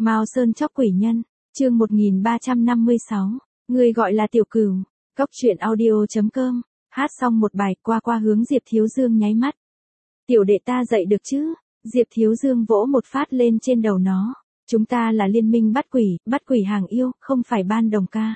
Mao Sơn chóc quỷ nhân, chương 1356, người gọi là Tiểu Cửu, Cóc truyện audio.com, hát xong một bài qua hướng Diệp Thiếu Dương nháy mắt. Tiểu đệ ta dậy được chứ? Diệp Thiếu Dương vỗ một phát lên trên đầu nó. Chúng ta là liên minh bắt quỷ hàng yêu, không phải ban đồng ca.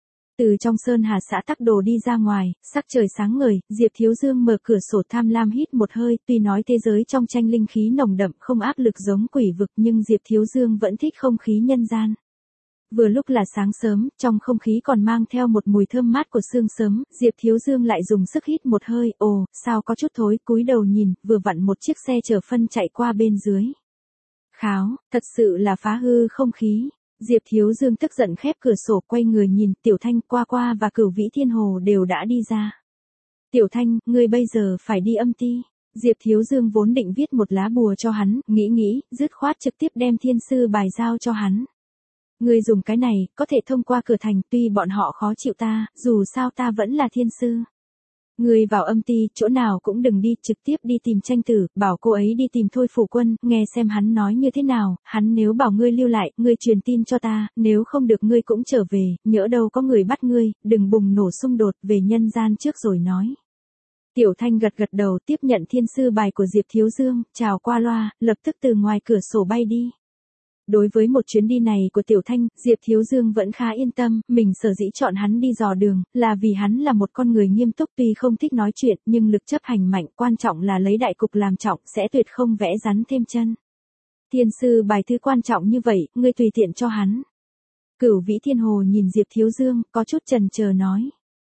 Từ trong Sơn Hà xã Tắc Đồ đi ra ngoài, sắc trời sáng ngời, Diệp Thiếu Dương mở cửa sổ tham lam hít một hơi, tuy nói thế giới trong tranh linh khí nồng đậm không áp lực giống quỷ vực nhưng Diệp Thiếu Dương vẫn thích không khí nhân gian. Vừa lúc là sáng sớm, trong không khí còn mang theo một mùi thơm mát của sương sớm, Diệp Thiếu Dương lại dùng sức hít một hơi, ồ, sao có chút thối, cúi đầu nhìn, vừa vặn một chiếc xe chở phân chạy qua bên dưới. Kháo, thật sự là phá hư không khí. Diệp Thiếu Dương tức giận khép cửa sổ quay người nhìn, Tiểu Thanh, Qua và Cửu Vĩ Thiên Hồ đều đã đi ra. Tiểu Thanh, ngươi bây giờ phải đi âm ti. Diệp Thiếu Dương vốn định viết một lá bùa cho hắn, nghĩ, dứt khoát trực tiếp đem thiên sư bài giao cho hắn. Ngươi dùng cái này, có thể thông qua cửa thành, tuy bọn họ khó chịu ta, dù sao ta vẫn là thiên sư. Ngươi vào âm ti, chỗ nào cũng đừng đi, trực tiếp đi tìm Tranh Tử, bảo cô ấy đi tìm Thôi Phủ Quân, nghe xem hắn nói như thế nào, hắn nếu bảo ngươi lưu lại, ngươi truyền tin cho ta, nếu không được ngươi cũng trở về, nhỡ đâu có người bắt ngươi, đừng bùng nổ xung đột, về nhân gian trước rồi nói. Tiểu Thanh gật đầu tiếp nhận thiên sư bài của Diệp Thiếu Dương, chào qua loa, lập tức từ ngoài cửa sổ bay đi. Đối với một chuyến đi này của Tiểu Thanh, Diệp Thiếu Dương vẫn khá yên tâm, mình sở dĩ chọn hắn đi dò đường, là vì hắn là một con người nghiêm túc tuy không thích nói chuyện, nhưng lực chấp hành mạnh, quan trọng là lấy đại cục làm trọng, sẽ tuyệt không vẽ rắn thêm chân. Thiên sư bài thứ quan trọng như vậy, ngươi tùy tiện cho hắn. Cửu Vĩ Thiên Hồ nhìn Diệp Thiếu Dương, có chút chần chờ nói.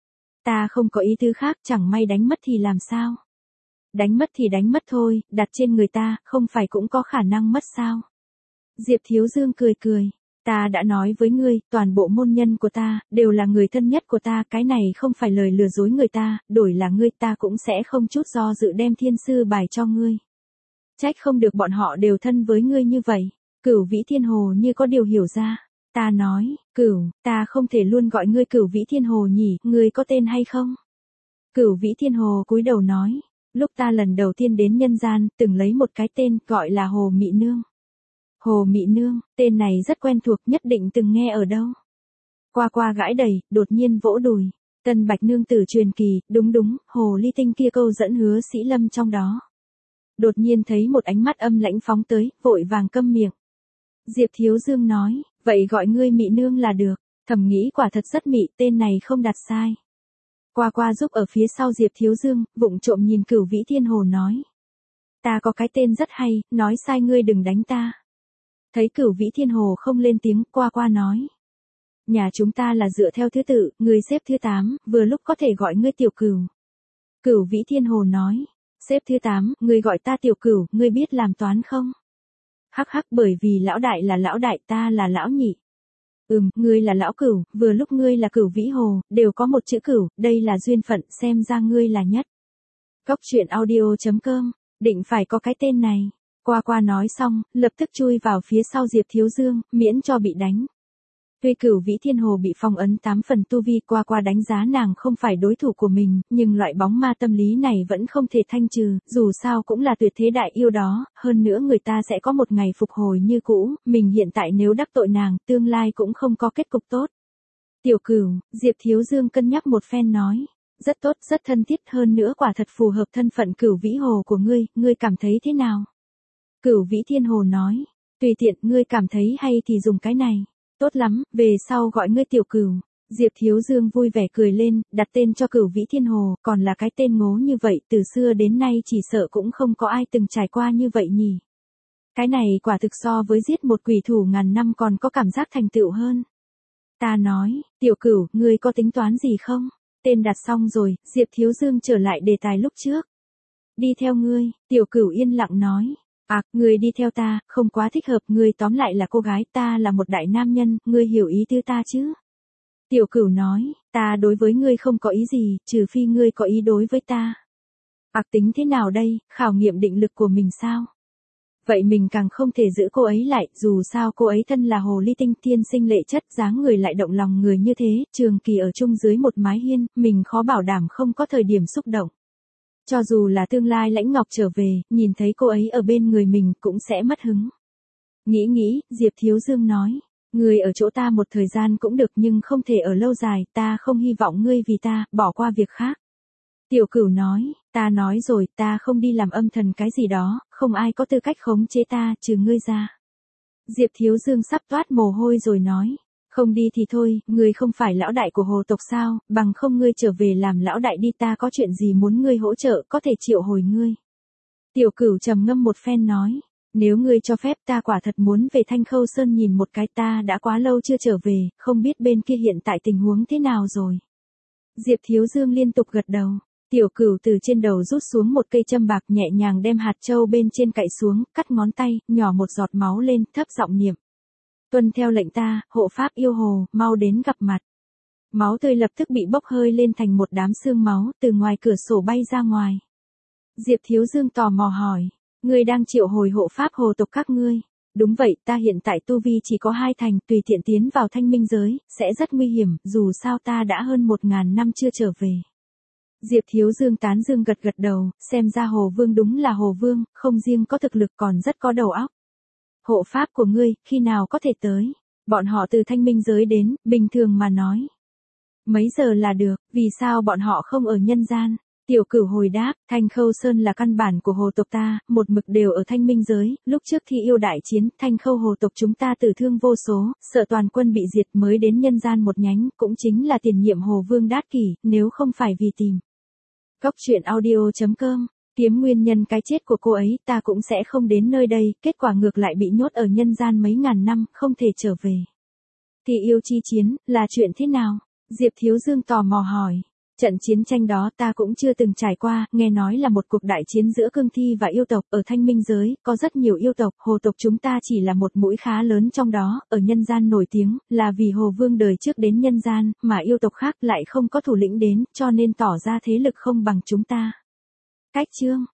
Ta không có ý tứ khác, chẳng may đánh mất thì làm sao? Đánh mất thì đánh mất thôi, đặt trên người ta, không phải cũng có khả năng mất sao? Diệp Thiếu Dương cười, ta đã nói với ngươi, toàn bộ môn nhân của ta, đều là người thân nhất của ta, cái này không phải lời lừa dối người ta, đổi là ngươi ta cũng sẽ không chút do dự đem thiên sư bài cho ngươi. Trách không được bọn họ đều thân với ngươi như vậy. Cửu Vĩ Thiên Hồ như có điều hiểu ra. Ta nói, Cửu, ta không thể luôn gọi ngươi Cửu Vĩ Thiên Hồ nhỉ, ngươi có tên hay không? Cửu Vĩ Thiên Hồ cúi đầu nói, lúc ta lần đầu tiên đến nhân gian, từng lấy một cái tên, gọi là Hồ Mị Nương. Hồ Mị Nương, tên này rất quen thuộc, nhất định từng nghe ở đâu. Qua gãi đầy, đột nhiên vỗ đùi. Tân Bạch Nương tử truyền kỳ, đúng, hồ ly tinh kia câu dẫn Hứa Sĩ Lâm trong đó. Đột nhiên thấy một ánh mắt âm lãnh phóng tới, vội vàng câm miệng. Diệp Thiếu Dương nói, vậy gọi ngươi Mị Nương là được, thầm nghĩ quả thật rất mị, tên này không đặt sai. Qua giúp ở phía sau Diệp Thiếu Dương, vụng trộm nhìn Cửu Vĩ Thiên Hồ nói. Ta có cái tên rất hay, nói sai ngươi đừng đánh ta. Thấy Cửu Vĩ Thiên Hồ không lên tiếng, qua nói. Nhà chúng ta là dựa theo thứ tự, ngươi xếp thứ 8, vừa lúc có thể gọi ngươi Tiểu Cửu. Cửu Vĩ Thiên Hồ nói, xếp thứ 8, ngươi gọi ta Tiểu Cửu, ngươi biết làm toán không? Hắc bởi vì lão đại là lão đại, ta là lão nhị. Ngươi là lão Cửu, vừa lúc ngươi là Cửu Vĩ Hồ, đều có một chữ Cửu, đây là duyên phận, xem ra ngươi là nhất. Cóc truyện audio.com, định phải có cái tên này. Qua nói xong, lập tức chui vào phía sau Diệp Thiếu Dương, miễn cho bị đánh. Tuy Cửu Vĩ Thiên Hồ bị phong ấn 8 phần tu vi, qua đánh giá nàng không phải đối thủ của mình, nhưng loại bóng ma tâm lý này vẫn không thể thanh trừ, dù sao cũng là tuyệt thế đại yêu đó, hơn nữa người ta sẽ có một ngày phục hồi như cũ, mình hiện tại nếu đắc tội nàng, tương lai cũng không có kết cục tốt. Tiểu Cửu, Diệp Thiếu Dương cân nhắc một phen nói, rất tốt, rất thân thiết, hơn nữa quả thật phù hợp thân phận Cửu Vĩ Hồ của ngươi cảm thấy thế nào? Cửu Vĩ Thiên Hồ nói, tùy tiện, ngươi cảm thấy hay thì dùng cái này. Tốt lắm, về sau gọi ngươi Tiểu Cửu. Diệp Thiếu Dương vui vẻ cười lên, đặt tên cho Cửu Vĩ Thiên Hồ, còn là cái tên ngố như vậy, từ xưa đến nay chỉ sợ cũng không có ai từng trải qua như vậy nhỉ. Cái này quả thực so với giết một quỷ thủ ngàn năm còn có cảm giác thành tựu hơn. Ta nói, Tiểu Cửu, ngươi có tính toán gì không? Tên đặt xong rồi, Diệp Thiếu Dương trở lại đề tài lúc trước. Đi theo ngươi, Tiểu Cửu yên lặng nói. Ngươi đi theo ta, không quá thích hợp, ngươi tóm lại là cô gái, ta là một đại nam nhân, ngươi hiểu ý tư ta chứ? Tiểu Cửu nói, ta đối với ngươi không có ý gì, trừ phi ngươi có ý đối với ta. Tính thế nào đây, khảo nghiệm định lực của mình sao? Vậy mình càng không thể giữ cô ấy lại, dù sao cô ấy thân là hồ ly tinh thiên sinh lệ chất, dáng người lại động lòng người như thế, trường kỳ ở chung dưới một mái hiên, mình khó bảo đảm không có thời điểm xúc động. Cho dù là tương lai Lãnh Ngọc trở về, nhìn thấy cô ấy ở bên người mình cũng sẽ mất hứng. Nghĩ nghĩ, Diệp Thiếu Dương nói. Ngươi ở chỗ ta một thời gian cũng được nhưng không thể ở lâu dài, ta không hy vọng ngươi vì ta, bỏ qua việc khác. Tiểu Cửu nói, ta nói rồi, ta không đi làm âm thần cái gì đó, không ai có tư cách khống chế ta, trừ ngươi ra. Diệp Thiếu Dương sắp toát mồ hôi rồi nói, không đi thì thôi, ngươi không phải lão đại của hồ tộc sao, bằng không ngươi trở về làm lão đại đi, ta có chuyện gì muốn ngươi hỗ trợ, có thể triệu hồi ngươi. Tiểu Cửu trầm ngâm một phen nói, nếu ngươi cho phép ta quả thật muốn về Thanh Khâu Sơn nhìn một cái, ta đã quá lâu chưa trở về, không biết bên kia hiện tại tình huống thế nào rồi. Diệp Thiếu Dương liên tục gật đầu. Tiểu Cửu từ trên đầu rút xuống một cây châm bạc, nhẹ nhàng đem hạt châu bên trên cạy xuống, cắt ngón tay, nhỏ một giọt máu lên, thấp giọng niệm. Tuân theo lệnh ta, hộ pháp yêu hồ, mau đến gặp mặt. Máu tươi lập tức bị bốc hơi lên thành một đám xương máu, từ ngoài cửa sổ bay ra ngoài. Diệp Thiếu Dương tò mò hỏi, ngươi đang triệu hồi hộ pháp hồ tộc các ngươi. Đúng vậy, ta hiện tại tu vi chỉ có 2 thành, tùy tiện tiến vào thanh minh giới, sẽ rất nguy hiểm, dù sao ta đã hơn 1000 năm chưa trở về. Diệp Thiếu Dương tán dương gật gật đầu, xem ra Hồ Vương đúng là Hồ Vương, không riêng có thực lực còn rất có đầu óc. Hộ pháp của ngươi, khi nào có thể tới? Bọn họ từ thanh minh giới đến, bình thường mà nói. Mấy giờ là được, vì sao bọn họ không ở nhân gian? Tiểu Cửu hồi đáp, Thanh Khâu Sơn là căn bản của hồ tộc ta, một mực đều ở thanh minh giới, lúc trước thi yêu đại chiến, Thanh Khâu hồ tộc chúng ta tử thương vô số, sợ toàn quân bị diệt mới đến nhân gian một nhánh, cũng chính là tiền nhiệm Hồ Vương Đát Kỷ, nếu không phải vì tìm. Cốc truyện audio.com, kiếm nguyên nhân cái chết của cô ấy, ta cũng sẽ không đến nơi đây, kết quả ngược lại bị nhốt ở nhân gian mấy ngàn năm, không thể trở về. Thì yêu chi chiến, là chuyện thế nào? Diệp Thiếu Dương tò mò hỏi. Trận chiến tranh đó ta cũng chưa từng trải qua, nghe nói là một cuộc đại chiến giữa cương thi và yêu tộc, ở thanh minh giới, có rất nhiều yêu tộc, hồ tộc chúng ta chỉ là một mũi khá lớn trong đó, ở nhân gian nổi tiếng, là vì Hồ Vương đời trước đến nhân gian, mà yêu tộc khác lại không có thủ lĩnh đến, cho nên tỏ ra thế lực không bằng chúng ta. Cách chương